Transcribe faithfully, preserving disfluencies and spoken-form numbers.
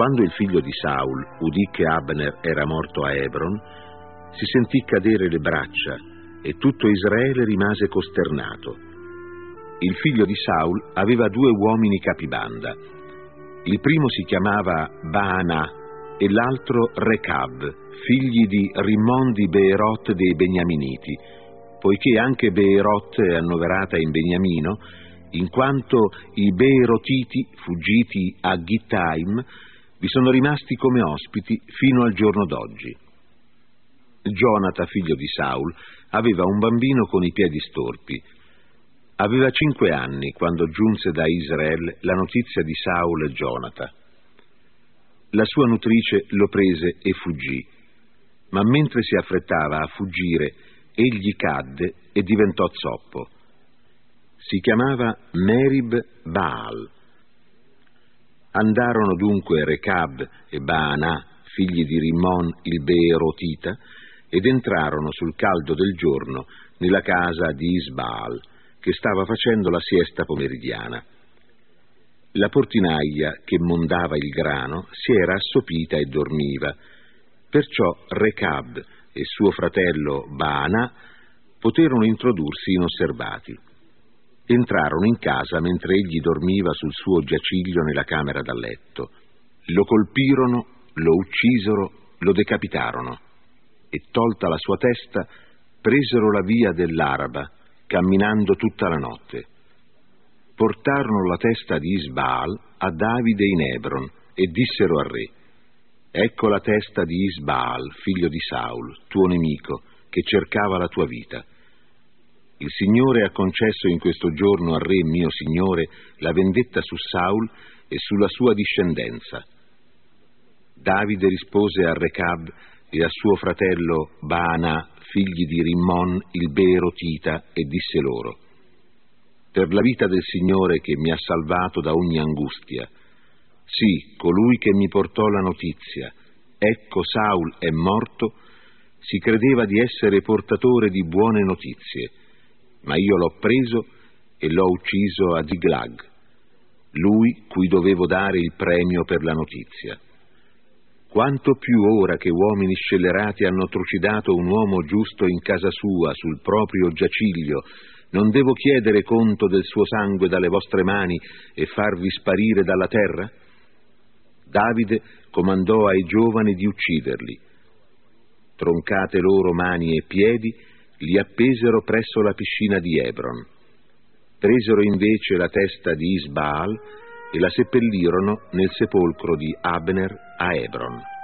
Quando il figlio di Saul udì che Abner era morto a Hebron, si sentì cadere le braccia e tutto Israele rimase costernato. Il figlio di Saul aveva due uomini capibanda. Il primo si chiamava Baanà e l'altro Recab, figli di Rimmon di Beerot dei Beniaminiti, poiché anche Beerot è annoverata in Beniamino, in quanto i Beerotiti, fuggiti a Gittaim, vi sono rimasti come ospiti fino al giorno d'oggi. Gionata, figlio di Saul, aveva un bambino con i piedi storpi. Aveva cinque anni quando giunse da Israele la notizia di Saul e Gionata. La sua nutrice lo prese e fuggì, ma mentre si affrettava a fuggire, egli cadde e diventò zoppo. Si chiamava Merib Baal. Andarono dunque Recab e Baanà, figli di Rimmon il Beerotita, ed entrarono sul caldo del giorno nella casa di Isbaal, che stava facendo la siesta pomeridiana. La portinaia che mondava il grano si era assopita e dormiva, perciò Recab e suo fratello Baanà poterono introdursi inosservati. Entrarono in casa mentre egli dormiva sul suo giaciglio nella camera da letto. Lo colpirono, lo uccisero, lo decapitarono e, tolta la sua testa, presero la via dell'Araba, camminando tutta la notte. Portarono la testa di Isbaal a Davide in Hebron e dissero al re: ecco la testa di Isbaal, figlio di Saul, tuo nemico, che cercava la tua vita. Il Signore ha concesso in questo giorno al re mio signore la vendetta su Saul e sulla sua discendenza. Davide rispose a Recab e a suo fratello Baanà, figli di Rimmon il Beerotita, e disse loro: per la vita del Signore che mi ha salvato da ogni angustia, sì, colui che mi portò la notizia, ecco Saul è morto, si credeva di essere portatore di buone notizie, ma io l'ho preso e l'ho ucciso a Ziglag, lui cui dovevo dare il premio per la notizia. Quanto più ora che uomini scellerati hanno trucidato un uomo giusto in casa sua, sul proprio giaciglio, non devo chiedere conto del suo sangue dalle vostre mani e farvi sparire dalla terra? Davide comandò ai giovani di ucciderli. Troncate loro mani e piedi, li appesero presso la piscina di Hebron. Presero invece la testa di Isbaal e la seppellirono nel sepolcro di Abner a Hebron.